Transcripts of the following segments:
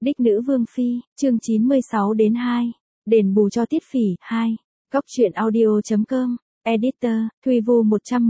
Đích nữ vương phi, chương 96 đến 2. Đền bù cho Tiết Phỉ, 2. Góc truyện audio.com, editor, Thuy Vu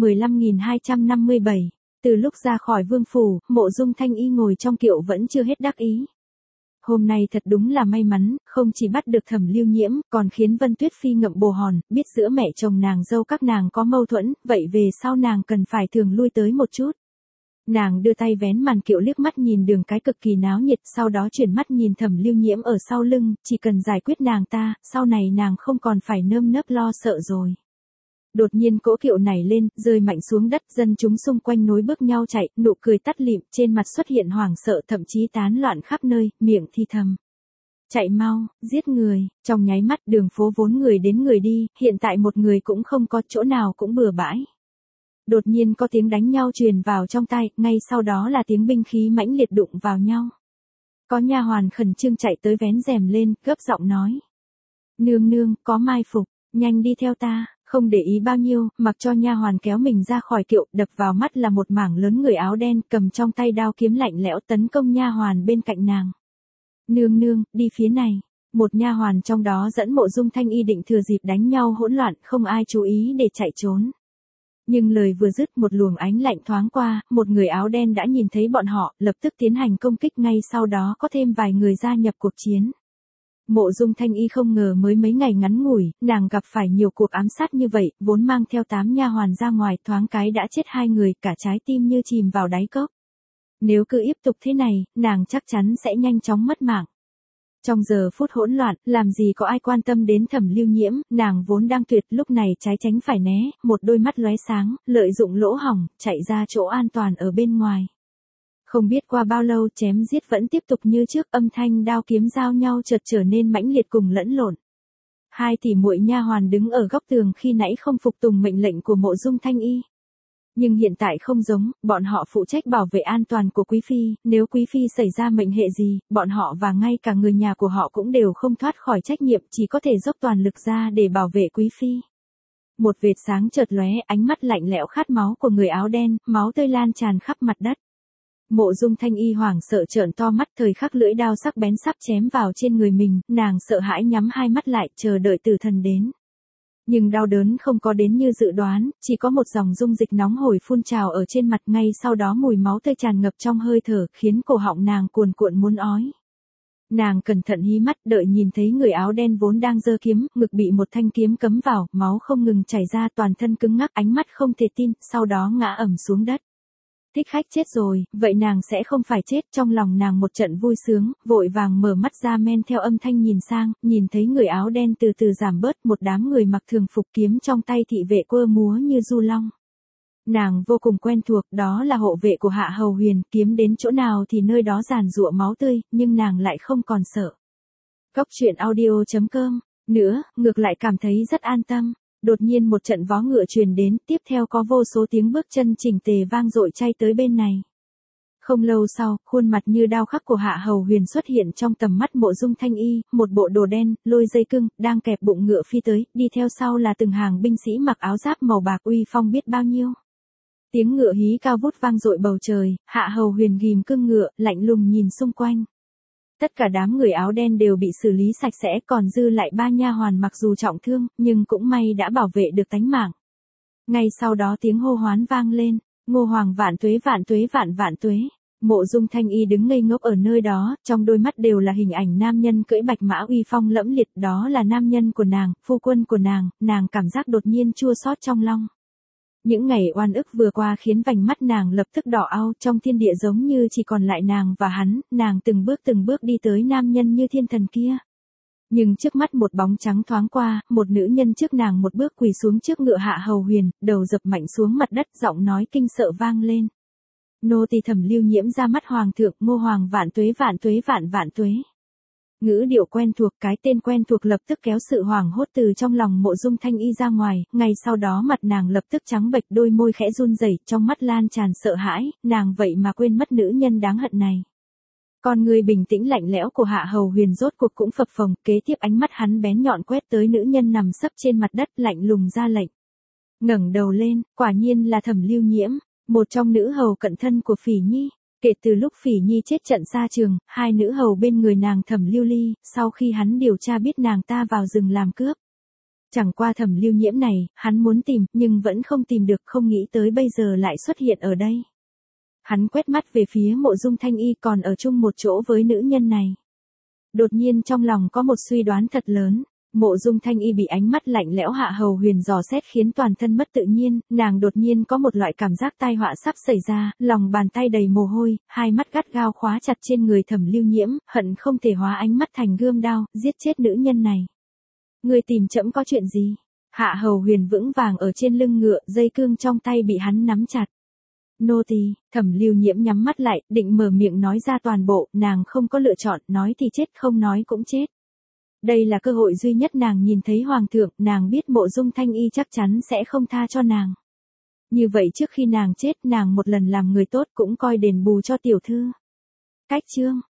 115.257. Từ lúc ra khỏi vương phủ, Mộ Dung Thanh Y ngồi trong kiệu vẫn chưa hết đắc ý. Hôm nay thật đúng là may mắn, không chỉ bắt được Thẩm Lưu Nhiễm, còn khiến Vân Tuyết Phi ngậm bồ hòn, biết giữa mẹ chồng nàng dâu các nàng có mâu thuẫn, vậy về sau nàng cần phải thường lui tới một chút. Nàng đưa tay vén màn kiệu liếc mắt nhìn đường cái cực kỳ náo nhiệt, sau đó chuyển mắt nhìn Thẩm Lưu Nhiễm ở sau lưng, chỉ cần giải quyết nàng ta, sau này nàng không còn phải nơm nớp lo sợ rồi. Đột nhiên cỗ kiệu này lên, rơi mạnh xuống đất, dân chúng xung quanh nối bước nhau chạy, nụ cười tắt lịm, trên mặt xuất hiện hoảng sợ, thậm chí tán loạn khắp nơi, miệng thì thầm. Chạy mau, giết người, trong nháy mắt đường phố vốn người đến người đi, hiện tại một người cũng không có, chỗ nào cũng bừa bãi. Đột nhiên có tiếng đánh nhau truyền vào trong tai, ngay sau đó là tiếng binh khí mãnh liệt đụng vào nhau. Có nha hoàn khẩn trương chạy tới vén rèm lên, gấp giọng nói. Nương nương, có mai phục, nhanh đi theo ta. Không để ý bao nhiêu, mặc cho nha hoàn kéo mình ra khỏi kiệu, đập vào mắt là một mảng lớn người áo đen cầm trong tay đao kiếm lạnh lẽo tấn công nha hoàn bên cạnh nàng. Nương nương, đi phía này. Một nha hoàn trong đó dẫn Mộ Dung Thanh Y định thừa dịp đánh nhau hỗn loạn, không ai chú ý để chạy trốn. Nhưng lời vừa dứt, một luồng ánh lạnh thoáng qua, một người áo đen đã nhìn thấy bọn họ, lập tức tiến hành công kích, ngay sau đó có thêm vài người gia nhập cuộc chiến. Mộ Dung Thanh Y không ngờ mới mấy ngày ngắn ngủi, nàng gặp phải nhiều cuộc ám sát như vậy, vốn mang theo 8 nha hoàn ra ngoài, thoáng cái đã chết 2 người, cả trái tim như chìm vào đáy cốc. Nếu cứ tiếp tục thế này, nàng chắc chắn sẽ nhanh chóng mất mạng. Trong giờ phút hỗn loạn, làm gì có ai quan tâm đến Thẩm Lưu Nhiễm, nàng vốn đang tuyệt, lúc này trái tránh phải né, một đôi mắt lóe sáng, lợi dụng lỗ hổng, chạy ra chỗ an toàn ở bên ngoài. Không biết qua bao lâu, chém giết vẫn tiếp tục như trước, âm thanh đao kiếm giao nhau chợt trở nên mãnh liệt cùng lẫn lộn. 2 tỷ muội nha hoàn đứng ở góc tường khi nãy không phục tùng mệnh lệnh của Mộ Dung Thanh Y. Nhưng hiện tại không giống, bọn họ phụ trách bảo vệ an toàn của quý phi, nếu quý phi xảy ra mệnh hệ gì, bọn họ và ngay cả người nhà của họ cũng đều không thoát khỏi trách nhiệm, chỉ có thể dốc toàn lực ra để bảo vệ quý phi. Một vệt sáng chợt lóe, ánh mắt lạnh lẽo khát máu của người áo đen, máu tươi lan tràn khắp mặt đất. Mộ Dung Thanh Y hoảng sợ trợn to mắt, thời khắc lưỡi đao sắc bén sắp chém vào trên người mình, nàng sợ hãi nhắm hai mắt lại, chờ đợi tử thần đến. Nhưng đau đớn không có đến như dự đoán, chỉ có một dòng dung dịch nóng hổi phun trào ở trên mặt, ngay sau đó mùi máu tươi tràn ngập trong hơi thở, khiến cổ họng nàng cuồn cuộn muốn ói. Nàng cẩn thận hí mắt, đợi nhìn thấy người áo đen vốn đang giơ kiếm, ngực bị một thanh kiếm cấm vào, máu không ngừng chảy ra, toàn thân cứng ngắc, ánh mắt không thể tin, sau đó ngã ầm xuống đất. Thích khách chết rồi, vậy nàng sẽ không phải chết, trong lòng nàng một trận vui sướng, vội vàng mở mắt ra men theo âm thanh nhìn sang, nhìn thấy người áo đen từ từ giảm bớt, một đám người mặc thường phục kiếm trong tay thị vệ quơ múa như du long. Nàng vô cùng quen thuộc, đó là hộ vệ của Hạ Hầu Huyền, kiếm đến chỗ nào thì nơi đó giàn giụa máu tươi, nhưng nàng lại không còn sợ. Góc truyện audio.com, nữa, ngược lại cảm thấy rất an tâm. Đột nhiên một trận vó ngựa truyền đến, tiếp theo có vô số tiếng bước chân chỉnh tề vang dội chay tới bên này. Không lâu sau, khuôn mặt như đao khắc của Hạ Hầu Huyền xuất hiện trong tầm mắt Mộ Dung Thanh Y, một bộ đồ đen, lôi dây cưng, đang kẹp bụng ngựa phi tới, đi theo sau là từng hàng binh sĩ mặc áo giáp màu bạc uy phong biết bao nhiêu. Tiếng ngựa hí cao vút vang dội bầu trời, Hạ Hầu Huyền ghim cưng ngựa, lạnh lùng nhìn xung quanh. Tất cả đám người áo đen đều bị xử lý sạch sẽ, còn dư lại 3 nha hoàn mặc dù trọng thương, nhưng cũng may đã bảo vệ được tánh mạng. Ngay sau đó tiếng hô hoán vang lên, Ngô Hoàng vạn tuế vạn tuế vạn vạn tuế. Mộ Dung Thanh Y đứng ngây ngốc ở nơi đó, trong đôi mắt đều là hình ảnh nam nhân cưỡi bạch mã uy phong lẫm liệt, đó là nam nhân của nàng, phu quân của nàng cảm giác đột nhiên chua xót trong lòng. Những ngày oan ức vừa qua khiến vành mắt nàng lập tức đỏ au, trong thiên địa giống như chỉ còn lại nàng và hắn, nàng từng bước đi tới nam nhân như thiên thần kia. Nhưng trước mắt một bóng trắng thoáng qua, một nữ nhân trước nàng một bước quỳ xuống trước ngựa Hạ Hầu Huyền, đầu dập mạnh xuống mặt đất, giọng nói kinh sợ vang lên. Nô tỳ Thẩm Lưu Nhiễm ra mắt hoàng thượng, Ngô Hoàng vạn tuế vạn tuế vạn vạn tuế. Ngữ điệu quen thuộc, cái tên quen thuộc lập tức kéo sự hoảng hốt từ trong lòng Mộ Dung Thanh Y ra ngoài, ngay sau đó mặt nàng lập tức trắng bệch, đôi môi khẽ run rẩy, trong mắt lan tràn sợ hãi, nàng vậy mà quên mất nữ nhân đáng hận này. Con người bình tĩnh lạnh lẽo của Hạ Hầu Huyền rốt cuộc cũng phập phồng, kế tiếp ánh mắt hắn bén nhọn quét tới nữ nhân nằm sấp trên mặt đất, lạnh lùng ra lệnh. Ngẩng đầu lên, quả nhiên là Thẩm Lưu Nhiễm, một trong nữ hầu cận thân của Phỉ Nhi. Kể từ lúc Phỉ Nhi chết trận xa trường, hai nữ hầu bên người nàng Thẩm Lưu Ly, sau khi hắn điều tra biết nàng ta vào rừng làm cướp. Chẳng qua Thẩm Lưu Nhiễm này, hắn muốn tìm, nhưng vẫn không tìm được, không nghĩ tới bây giờ lại xuất hiện ở đây. Hắn quét mắt về phía Mộ Dung Thanh Y còn ở chung một chỗ với nữ nhân này. Đột nhiên trong lòng có một suy đoán thật lớn. Mộ Dung Thanh Y bị ánh mắt lạnh lẽo Hạ Hầu Huyền dò xét khiến toàn thân mất tự nhiên, nàng đột nhiên có một loại cảm giác tai họa sắp xảy ra, lòng bàn tay đầy mồ hôi, hai mắt gắt gao khóa chặt trên người Thẩm Lưu Nhiễm, hận không thể hóa ánh mắt thành gươm đao, giết chết nữ nhân này. Người tìm trẫm có chuyện gì? Hạ Hầu Huyền vững vàng ở trên lưng ngựa, dây cương trong tay bị hắn nắm chặt. Nô tỳ. Thẩm Lưu Nhiễm nhắm mắt lại, định mở miệng nói ra toàn bộ, nàng không có lựa chọn, nói thì chết không nói cũng chết. Đây là cơ hội duy nhất nàng nhìn thấy hoàng thượng, nàng biết Mộ Dung Thanh Y chắc chắn sẽ không tha cho nàng. Như vậy trước khi nàng chết, nàng một lần làm người tốt cũng coi đền bù cho tiểu thư. Cách chương